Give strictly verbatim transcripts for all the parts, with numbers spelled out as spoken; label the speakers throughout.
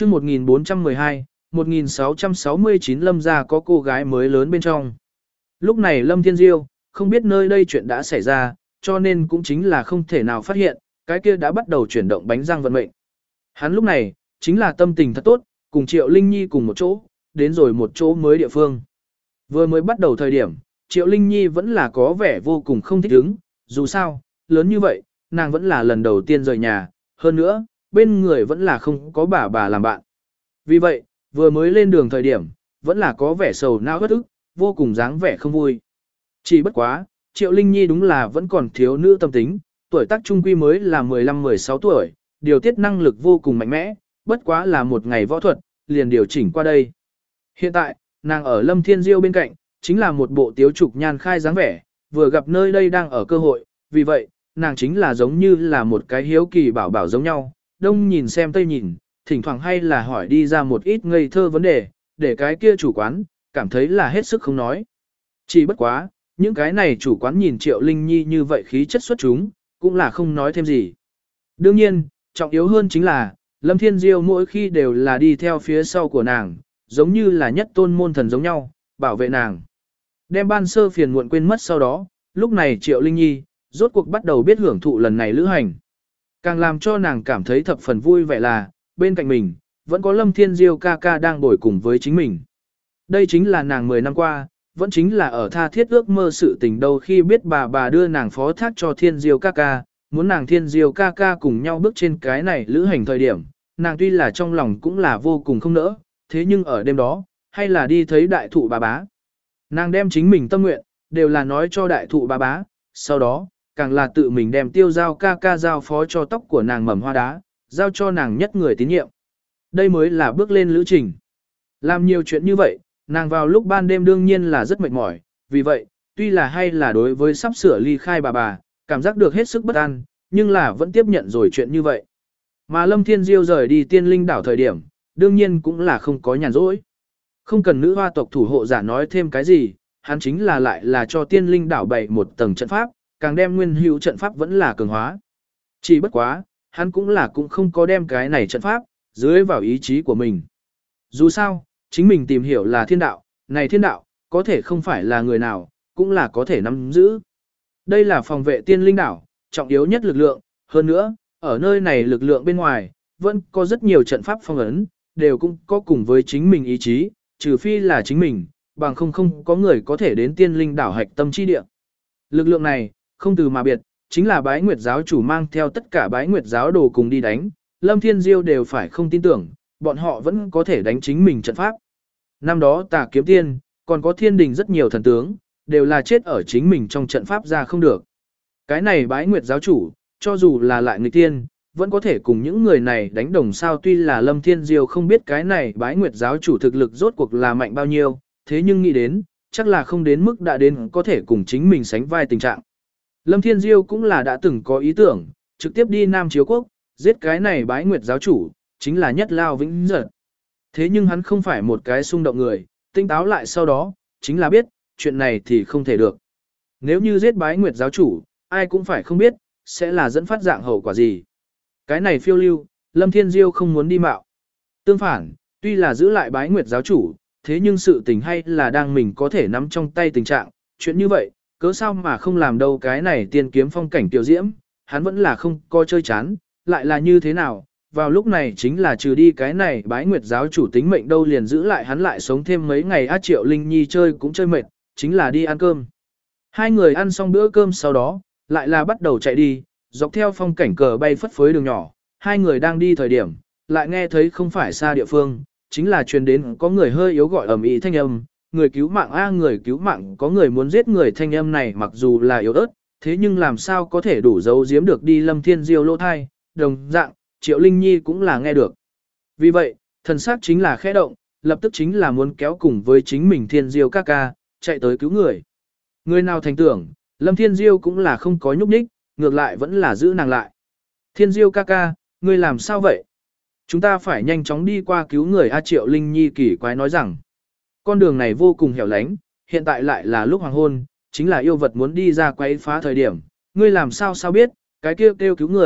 Speaker 1: chương một nghìn bốn trăm mười hai, một nghìn sáu trăm sáu mươi chín Lâm gia có cô gái mới lớn bên trong. Lúc này Lâm Thiên Diêu, không biết nơi đây chuyện đã xảy ra, cho nên cũng chính là không thể nào phát hiện, cái kia đã bắt đầu chuyển động bánh răng vận mệnh. Hắn lúc này, chính là tâm tình thật tốt, cùng Triệu Linh Nhi cùng một chỗ, đến rồi một chỗ mới địa phương. Vừa mới bắt đầu thời điểm, Triệu Linh Nhi vẫn là có vẻ vô cùng không thích ứng, dù sao, lớn như vậy, nàng vẫn là lần đầu tiên rời nhà, hơn nữa, bên người vẫn là không có bà bà làm bạn. Vì vậy, vừa mới lên đường thời điểm, vẫn là có vẻ sầu não bất ức, vô cùng dáng vẻ không vui. Chỉ bất quá, Triệu Linh Nhi đúng là vẫn còn thiếu nữ tâm tính, tuổi tác trung quy mới là mười lăm mười sáu tuổi, điều tiết năng lực vô cùng mạnh mẽ, bất quá là một ngày võ thuật, liền điều chỉnh qua đây. Hiện tại, nàng ở Lâm Thiên Diêu bên cạnh, chính là một bộ tiếu trục nhan khai dáng vẻ, vừa gặp nơi đây đang ở cơ hội, vì vậy, nàng chính là giống như là một cái hiếu kỳ bảo bảo giống nhau, đông nhìn xem tây nhìn, thỉnh thoảng hay là hỏi đi ra một ít ngây thơ vấn đề, để cái kia chủ quán, cảm thấy là hết sức không nói. Chỉ bất quá, những cái này chủ quán nhìn Triệu Linh Nhi như vậy khí chất xuất chúng, cũng là không nói thêm gì. Đương nhiên, trọng yếu hơn chính là, Lâm Thiên Diêu mỗi khi đều là đi theo phía sau của nàng, giống như là nhất tôn môn thần giống nhau, bảo vệ nàng. Đem ban sơ phiền muộn quên mất sau đó, lúc này Triệu Linh Nhi, rốt cuộc bắt đầu biết hưởng thụ lần này lữ hành. Càng làm cho nàng cảm thấy thập phần vui vẻ là, bên cạnh mình, vẫn có Lâm Thiên Diêu ca ca đang bồi cùng với chính mình. Đây chính là nàng mười năm qua, vẫn chính là ở tha thiết ước mơ sự tình đâu khi biết bà bà đưa nàng phó thác cho Thiên Diêu ca ca, muốn nàng Thiên Diêu ca ca cùng nhau bước trên cái này lữ hành thời điểm, nàng tuy là trong lòng cũng là vô cùng không nỡ, thế nhưng ở đêm đó, hay là đi thấy đại thụ bà bá. Nàng đem chính mình tâm nguyện, đều là nói cho đại thụ bà bá, sau đó, càng là tự mình đem tiêu giao ca ca giao phó cho tóc của nàng mầm hoa đá, giao cho nàng nhất người tín nhiệm. Đây mới là bước lên lữ trình. Làm nhiều chuyện như vậy, nàng vào lúc ban đêm đương nhiên là rất mệt mỏi, vì vậy, tuy là hay là đối với sắp sửa ly khai bà bà, cảm giác được hết sức bất an, nhưng là vẫn tiếp nhận rồi chuyện như vậy. Mà Lâm Thiên Diêu rời đi tiên linh đảo thời điểm, đương nhiên cũng là không có nhàn rỗi. Không cần nữ hoa tộc thủ hộ giả nói thêm cái gì, hắn chính là lại là cho tiên linh đảo bày một tầng trận pháp, càng đem nguyên hữu trận pháp vẫn là cường hóa. Chỉ bất quá, hắn cũng là cũng không có đem cái này trận pháp, dưới vào ý chí của mình. Dù sao, chính mình tìm hiểu là thiên đạo, này thiên đạo, có thể không phải là người nào, cũng là có thể nắm giữ. Đây là phòng vệ tiên linh đảo, trọng yếu nhất lực lượng, hơn nữa, ở nơi này lực lượng bên ngoài, vẫn có rất nhiều trận pháp phong ấn, đều cũng có cùng với chính mình ý chí, trừ phi là chính mình, bằng không không có người có thể đến tiên linh đảo hạch tâm chi địa. Lực lượng này, không từ mà biệt, chính là bái nguyệt giáo chủ mang theo tất cả bái nguyệt giáo đồ cùng đi đánh, Lâm Thiên Diêu đều phải không tin tưởng, bọn họ vẫn có thể đánh chính mình trận pháp. Năm đó Tà Kiếm Tiên, còn có thiên đình rất nhiều thần tướng, đều là chết ở chính mình trong trận pháp ra không được. Cái này bái nguyệt giáo chủ, cho dù là lại người tiên, vẫn có thể cùng những người này đánh đồng sao tuy là Lâm Thiên Diêu không biết cái này bái nguyệt giáo chủ thực lực rốt cuộc là mạnh bao nhiêu, thế nhưng nghĩ đến, chắc là không đến mức đã đến có thể cùng chính mình sánh vai tình trạng. Lâm Thiên Diêu cũng là đã từng có ý tưởng, trực tiếp đi Nam Chiếu Quốc, giết cái này bái nguyệt giáo chủ, chính là nhất lao vĩnh giật. Thế nhưng hắn không phải một cái xung động người, tinh táo lại sau đó, chính là biết, chuyện này thì không thể được. Nếu như giết bái nguyệt giáo chủ, ai cũng phải không biết, sẽ là dẫn phát dạng hậu quả gì. Cái này phiêu lưu, Lâm Thiên Diêu không muốn đi mạo. Tương phản, tuy là giữ lại bái nguyệt giáo chủ, thế nhưng sự tình hay là đang mình có thể nắm trong tay tình trạng, chuyện như vậy, cớ sao mà không làm đâu cái này tiên kiếm phong cảnh tiểu diễm, hắn vẫn là không coi chơi chán, lại là như thế nào, vào lúc này chính là trừ đi cái này bái nguyệt giáo chủ tính mệnh đâu liền giữ lại hắn lại sống thêm mấy ngày á Triệu Linh Nhi chơi cũng chơi mệt, chính là đi ăn cơm. Hai người ăn xong bữa cơm sau đó, lại là bắt đầu chạy đi, dọc theo phong cảnh cờ bay phất phới đường nhỏ, hai người đang đi thời điểm, lại nghe thấy không phải xa địa phương, chính là truyền đến có người hơi yếu gọi ầm ĩ thanh âm, người cứu mạng a người cứu mạng có người muốn giết người thanh âm này mặc dù là yếu ớt, thế nhưng làm sao có thể đủ giấu giếm được đi Lâm Thiên Diêu lỗ thai, đồng dạng, Triệu Linh Nhi cũng là nghe được. Vì vậy, thần sắc chính là khẽ động, lập tức chính là muốn kéo cùng với chính mình Thiên Diêu ca ca, chạy tới cứu người. Người nào thành tưởng, Lâm Thiên Diêu cũng là không có nhúc nhích, ngược lại vẫn là giữ nàng lại. Thiên Diêu ca ca, ngươi làm sao vậy? Chúng ta phải nhanh chóng đi qua cứu người A Triệu Linh Nhi kỳ quái nói rằng. Con đường này vô cùng hẻo lánh, hiện tại lại là lúc hoàng hôn, chính là yêu vật muốn đi ra quấy phá thời điểm. Ngươi làm sao sao biết, cái kia kêu cứu người,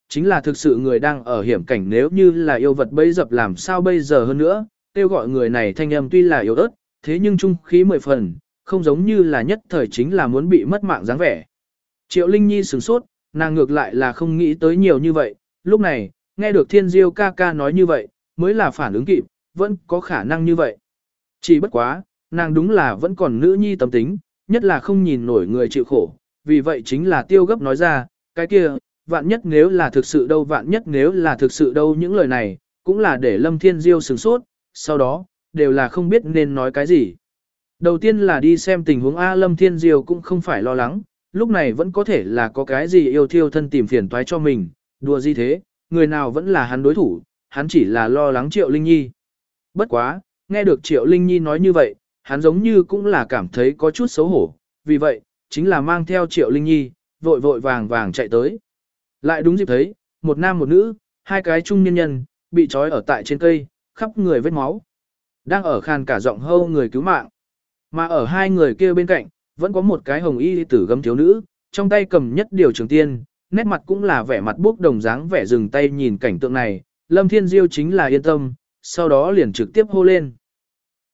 Speaker 1: chính là thực sự người đang ở hiểm cảnh, nếu như là yêu vật bấy dập làm sao bây giờ hơn nữa, kêu gọi người này thanh âm tuy là yếu ớt, thế nhưng trung khí mười phần, không giống như là nhất thời chính là muốn bị mất mạng dáng vẻ. Triệu Linh Nhi sửng sốt, nàng ngược lại là không nghĩ tới nhiều như vậy, lúc này, nghe được Thiên Diêu ca ca nói như vậy, mới là phản ứng kịp, vẫn có khả năng như vậy. Chỉ bất quá, nàng đúng là vẫn còn nữ nhi tâm tính, nhất là không nhìn nổi người chịu khổ, vì vậy chính là tiêu gấp nói ra, cái kia, vạn nhất nếu là thực sự đâu, vạn nhất nếu là thực sự đâu, những lời này, cũng là để Lâm Thiên Diêu sửng sốt, sau đó, đều là không biết nên nói cái gì. Đầu tiên là đi xem tình huống A, Lâm Thiên Diêu cũng không phải lo lắng, lúc này vẫn có thể là có cái gì yêu thiêu thân tìm phiền toái cho mình, đùa gì thế, người nào vẫn là hắn đối thủ, hắn chỉ là lo lắng Triệu Linh Nhi. Bất quá, nghe được Triệu Linh Nhi nói như vậy, hắn giống như cũng là cảm thấy có chút xấu hổ, vì vậy, chính là mang theo Triệu Linh Nhi, vội vội vàng vàng chạy tới. Lại đúng dịp thấy, một nam một nữ, hai cái trung niên nhân, bị trói ở tại trên cây, khắp người vết máu. Đang ở khàn cả giọng hâu người cứu mạng. Mà ở hai người kia bên cạnh, vẫn có một cái hồng y tử gấm thiếu nữ, trong tay cầm nhất điều trường tiên, nét mặt cũng là vẻ mặt bốc đồng dáng vẻ dừng tay nhìn cảnh tượng này, Lâm Thiên Diêu chính là yên tâm, sau đó liền trực tiếp hô lên.